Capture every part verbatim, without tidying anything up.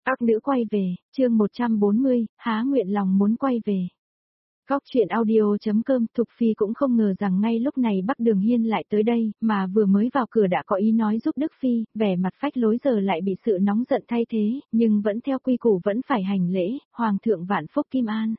Các nữ quay về, chương một trăm bốn mươi, há nguyện lòng muốn quay về. Góc chuyện audio.com Thục Phi cũng không ngờ rằng ngay lúc này Bắc Đường Hiên lại tới đây, mà vừa mới vào cửa đã có ý nói giúp Đức Phi, vẻ mặt phách lối giờ lại bị sự nóng giận thay thế, nhưng vẫn theo quy củ vẫn phải hành lễ, Hoàng thượng vạn phúc kim an.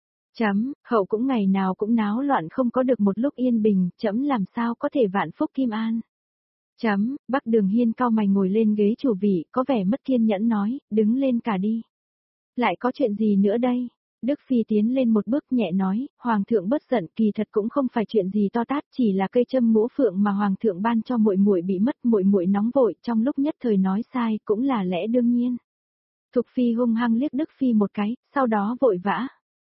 Chấm, hậu cũng ngày nào cũng náo loạn không có được một lúc yên bình, chấm làm sao có thể vạn phúc kim an. Chấm, Bắc Đường Hiên cau mày ngồi lên ghế chủ vị, có vẻ mất kiên nhẫn nói, đứng lên cả đi. Lại có chuyện gì nữa đây? Đức Phi tiến lên một bước nhẹ nói, Hoàng thượng bất giận, kỳ thật cũng không phải chuyện gì to tát, chỉ là cây châm ngũ phượng mà Hoàng thượng ban cho muội muội bị mất, muội muội nóng vội, trong lúc nhất thời nói sai, cũng là lẽ đương nhiên. Thục Phi hung hăng liếc Đức Phi một cái, sau đó vội vã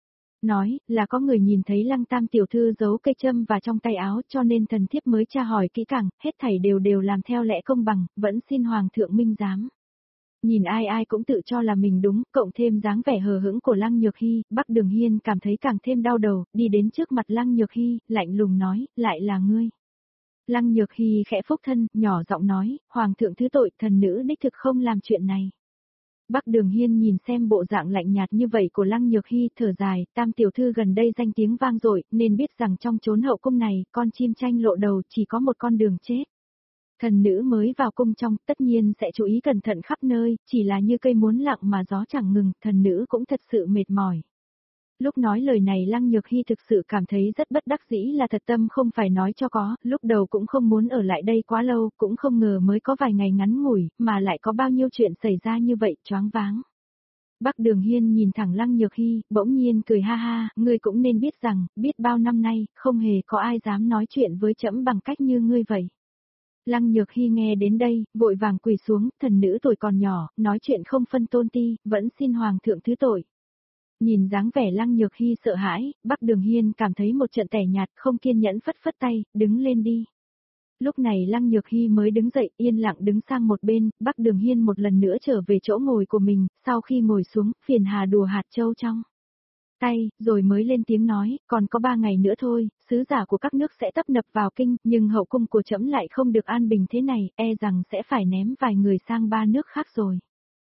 nói, là có người nhìn thấy Lăng Tam tiểu thư giấu cây châm vào trong tay áo, cho nên thần thiếp mới tra hỏi kỹ càng, hết thảy đều đều làm theo lẽ công bằng, vẫn xin Hoàng thượng minh giám. Nhìn ai ai cũng tự cho là mình đúng, cộng thêm dáng vẻ hờ hững của Lăng Nhược Hy, Bắc Đường Hiên cảm thấy càng thêm đau đầu, đi đến trước mặt Lăng Nhược Hy, lạnh lùng nói, lại là ngươi. Lăng Nhược Hy khẽ phúc thân, nhỏ giọng nói, Hoàng thượng thứ tội, thần nữ đích thực không làm chuyện này. Bắc Đường Hiên nhìn xem bộ dạng lạnh nhạt như vậy của Lăng Nhược Hy, thở dài, Tam tiểu thư gần đây danh tiếng vang dội, nên biết rằng trong chốn hậu cung này, con chim tranh lộ đầu chỉ có một con đường chết. Thần nữ mới vào cung trong, tất nhiên sẽ chú ý cẩn thận khắp nơi, chỉ là như cây muốn lặng mà gió chẳng ngừng, thần nữ cũng thật sự mệt mỏi. Lúc nói lời này Lăng Nhược Hy thực sự cảm thấy rất bất đắc dĩ, là thật tâm không phải nói cho có, lúc đầu cũng không muốn ở lại đây quá lâu, cũng không ngờ mới có vài ngày ngắn ngủi, mà lại có bao nhiêu chuyện xảy ra như vậy, choáng váng. Bắc Đường Hiên nhìn thẳng Lăng Nhược Hy, bỗng nhiên cười ha ha, ngươi cũng nên biết rằng, biết bao năm nay, không hề có ai dám nói chuyện với trẫm bằng cách như ngươi vậy. Lăng Nhược Hy nghe đến đây, vội vàng quỳ xuống, thần nữ tuổi còn nhỏ, nói chuyện không phân tôn ti, vẫn xin Hoàng thượng thứ tội. Nhìn dáng vẻ Lăng Nhược Hy sợ hãi, Bắc Đường Hiên cảm thấy một trận tẻ nhạt, không kiên nhẫn phất phất tay, đứng lên đi. Lúc này Lăng Nhược Hy mới đứng dậy, yên lặng đứng sang một bên, Bắc Đường Hiên một lần nữa trở về chỗ ngồi của mình, sau khi ngồi xuống, phiền hà đùa hạt châu trong tay, rồi mới lên tiếng nói, còn có ba ngày nữa thôi, sứ giả của các nước sẽ tấp nập vào kinh, nhưng hậu cung của trẫm lại không được an bình thế này, e rằng sẽ phải ném vài người sang ba nước khác rồi.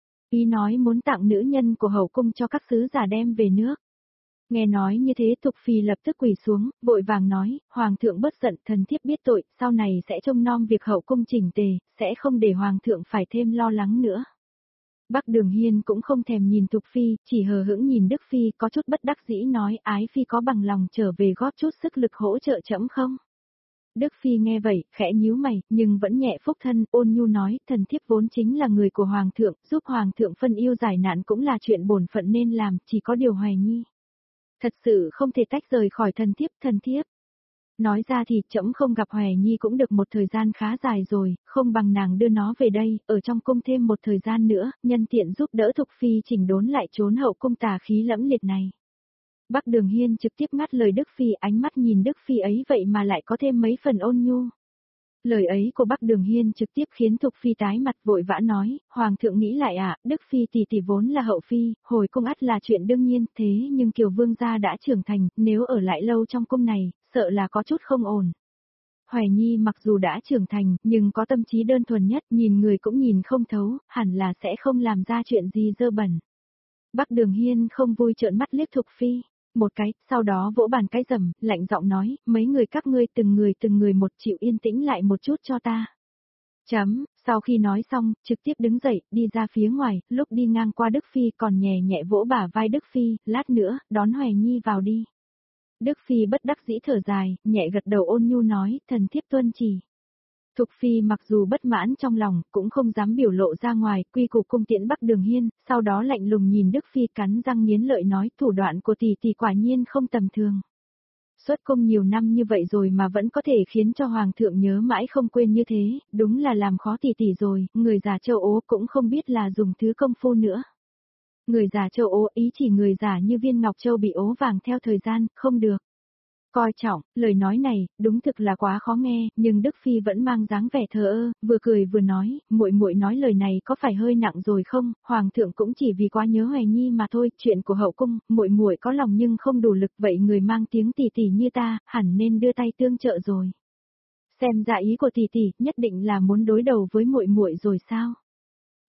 Ý nói muốn tặng nữ nhân của hậu cung cho các sứ giả đem về nước. Nghe nói như thế Thục Phi lập tức quỳ xuống, vội vàng nói, Hoàng thượng bất giận, thần thiếp biết tội, sau này sẽ trông nom việc hậu cung chỉnh tề, sẽ không để Hoàng thượng phải thêm lo lắng nữa. Bắc Đường Hiên cũng không thèm nhìn Thục Phi, chỉ hờ hững nhìn Đức Phi, có chút bất đắc dĩ nói, ái Phi có bằng lòng trở về góp chút sức lực hỗ trợ trẫm không? Đức Phi nghe vậy, khẽ nhíu mày, nhưng vẫn nhẹ phúc thân, ôn nhu nói, thần thiếp vốn chính là người của Hoàng thượng, giúp Hoàng thượng phân yêu giải nạn cũng là chuyện bổn phận nên làm, chỉ có điều Hoài Nhi. Thật sự không thể tách rời khỏi thần thiếp, thần thiếp. Nói ra thì trẫm không gặp Hoài Nhi cũng được một thời gian khá dài rồi, không bằng nàng đưa nó về đây, ở trong cung thêm một thời gian nữa, nhân tiện giúp đỡ Thục Phi chỉnh đốn lại trốn hậu cung tà khí lẫm liệt này. Bắc Đường Hiên trực tiếp ngắt lời Đức Phi, ánh mắt nhìn Đức Phi ấy vậy mà lại có thêm mấy phần ôn nhu. Lời ấy của Bắc Đường Hiên trực tiếp khiến Thục Phi tái mặt vội vã nói, Hoàng thượng nghĩ lại ạ, à, Đức Phi tỷ tỷ vốn là hậu phi, hồi cung ắt là chuyện đương nhiên, thế nhưng Kiều Vương gia đã trưởng thành, nếu ở lại lâu trong cung này, sợ là có chút không ổn. Hoài Nhi mặc dù đã trưởng thành, nhưng có tâm trí đơn thuần nhất, nhìn người cũng nhìn không thấu, hẳn là sẽ không làm ra chuyện gì dơ bẩn. Bắc Đường Hiên không vui trợn mắt liếc Thục Phi một cái, sau đó vỗ bàn cái rầm, lạnh giọng nói, mấy người các ngươi từng người từng người một chịu yên tĩnh lại một chút cho ta. Chấm, sau khi nói xong, trực tiếp đứng dậy, đi ra phía ngoài, lúc đi ngang qua Đức Phi còn nhẹ nhẹ vỗ bả vai Đức Phi, lát nữa, đón Hoài Nhi vào đi. Đức Phi bất đắc dĩ thở dài, nhẹ gật đầu ôn nhu nói, thần thiếp tuân chỉ. Thục Phi mặc dù bất mãn trong lòng, cũng không dám biểu lộ ra ngoài, quy củ cung tiễn Bắc Đường Hiên, sau đó lạnh lùng nhìn Đức Phi cắn răng nghiến lợi nói, thủ đoạn của tỷ tỷ quả nhiên không tầm thường. Xuất cung nhiều năm như vậy rồi mà vẫn có thể khiến cho Hoàng thượng nhớ mãi không quên như thế, đúng là làm khó tỷ tỷ rồi, người già châu Ố cũng không biết là dùng thứ công phu nữa. Người già châu Ố ý chỉ người già như viên ngọc châu bị ố vàng theo thời gian, không được. Coi trọng, lời nói này, đúng thực là quá khó nghe, nhưng Đức Phi vẫn mang dáng vẻ thờ ơ, vừa cười vừa nói, muội muội nói lời này có phải hơi nặng rồi không, Hoàng thượng cũng chỉ vì quá nhớ Hoài Nhi mà thôi, chuyện của hậu cung, muội muội có lòng nhưng không đủ lực, vậy người mang tiếng tỷ tỷ như ta, hẳn nên đưa tay tương trợ rồi. Xem ra ý của tỷ tỷ, nhất định là muốn đối đầu với muội muội rồi sao?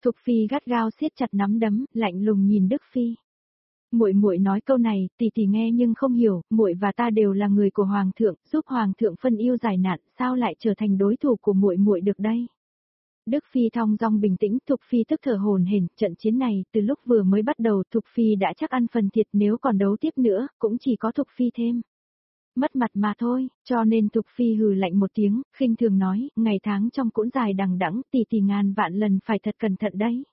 Thục Phi gắt gao siết chặt nắm đấm, lạnh lùng nhìn Đức Phi. Muội muội nói câu này, tỷ tỷ nghe nhưng không hiểu, muội và ta đều là người của hoàng thượng, giúp hoàng thượng phân yêu giải nạn, sao lại trở thành đối thủ của muội muội được đây? Đức Phi thong dong bình tĩnh, Thục Phi tức thở hổn hển, trận chiến này, từ lúc vừa mới bắt đầu Thục Phi đã chắc ăn phần thiệt, nếu còn đấu tiếp nữa, cũng chỉ có Thục Phi thêm mất mặt mà thôi, cho nên Thục Phi hừ lạnh một tiếng, khinh thường nói, ngày tháng trong cũng dài đằng đẵng, tỷ tỷ ngàn vạn lần phải thật cẩn thận đấy.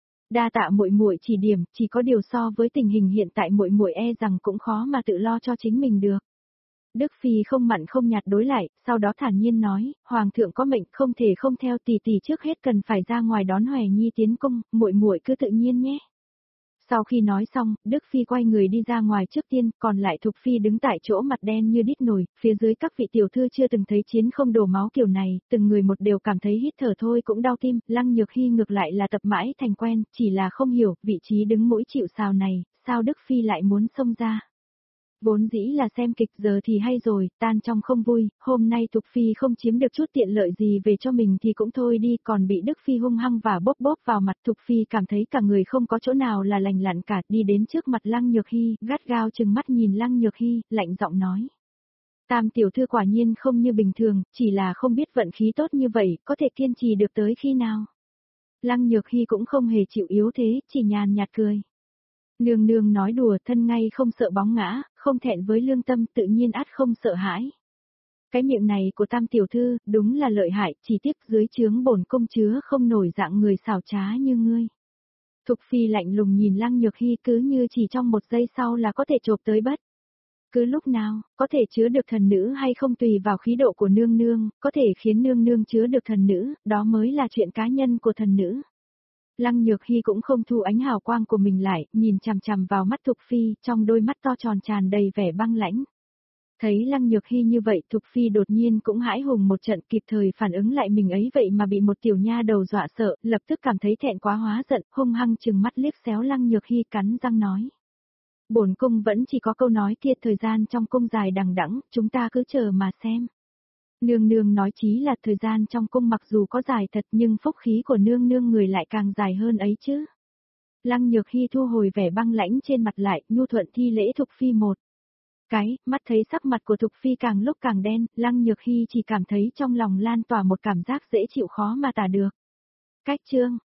Đa tạ muội muội chỉ điểm, chỉ có điều so với tình hình hiện tại muội muội e rằng cũng khó mà tự lo cho chính mình được. Đức Phi không mặn không nhạt đối lại, sau đó thản nhiên nói, hoàng thượng có mệnh không thể không theo, tỷ tỷ trước hết cần phải ra ngoài đón Hoè Nhi tiến cung, muội muội cứ tự nhiên nhé. Sau khi nói xong, Đức Phi quay người đi ra ngoài trước tiên, còn lại Thục Phi đứng tại chỗ mặt đen như đít nồi, phía dưới các vị tiểu thư chưa từng thấy chiến không đổ máu kiểu này, từng người một đều cảm thấy hít thở thôi cũng đau tim, Lăng Nhược Hy ngược lại là tập mãi thành quen, chỉ là không hiểu, vị trí đứng mũi chịu sào này, sao Đức Phi lại muốn xông ra. Vốn dĩ là xem kịch giờ thì hay rồi, tan trong không vui, hôm nay Thục Phi không chiếm được chút tiện lợi gì về cho mình thì cũng thôi đi, còn bị Đức Phi hung hăng và bóp bóp vào mặt. Thục Phi cảm thấy cả người không có chỗ nào là lành lặn cả, đi đến trước mặt Lăng Nhược Hy, gắt gao trừng mắt nhìn Lăng Nhược Hy, lạnh giọng nói. Tam tiểu thư quả nhiên không như bình thường, chỉ là không biết vận khí tốt như vậy, có thể kiên trì được tới khi nào. Lăng Nhược Hy cũng không hề chịu yếu thế, chỉ nhàn nhạt cười. Nương nương nói đùa, thân ngay không sợ bóng ngã, không thẹn với lương tâm, tự nhiên ắt không sợ hãi. Cái miệng này của Tam tiểu thư, đúng là lợi hại, chỉ tiếc dưới trướng bổn công chứa không nổi dạng người xảo trá như ngươi. Thục Phi lạnh lùng nhìn Lăng Nhược Hy, cứ như chỉ trong một giây sau là có thể chộp tới bất cứ lúc nào, có thể chứa được thần nữ hay không tùy vào khí độ của nương nương, có thể khiến nương nương chứa được thần nữ, đó mới là chuyện cá nhân của thần nữ. Lăng Nhược Hy cũng không thu ánh hào quang của mình lại, nhìn chằm chằm vào mắt Thục Phi, trong đôi mắt to tròn tràn đầy vẻ băng lãnh. Thấy Lăng Nhược Hy như vậy, Thục Phi đột nhiên cũng hãi hùng một trận, kịp thời phản ứng lại mình ấy vậy mà bị một tiểu nha đầu dọa sợ, lập tức cảm thấy thẹn quá hóa giận, hung hăng trừng mắt liếc xéo Lăng Nhược Hy, cắn răng nói. Bổn cung vẫn chỉ có câu nói kia, thời gian trong cung dài đằng đẵng, chúng ta cứ chờ mà xem. Nương nương nói chí là thời gian trong cung mặc dù có dài thật nhưng phúc khí của nương nương người lại càng dài hơn ấy chứ. Lăng Nhược Hy thu hồi vẻ băng lãnh trên mặt lại, nhu thuận thi lễ Thục Phi một cái, mắt thấy sắc mặt của Thục Phi càng lúc càng đen, Lăng Nhược Hy chỉ cảm thấy trong lòng lan tỏa một cảm giác dễ chịu khó mà tả được. Cách chương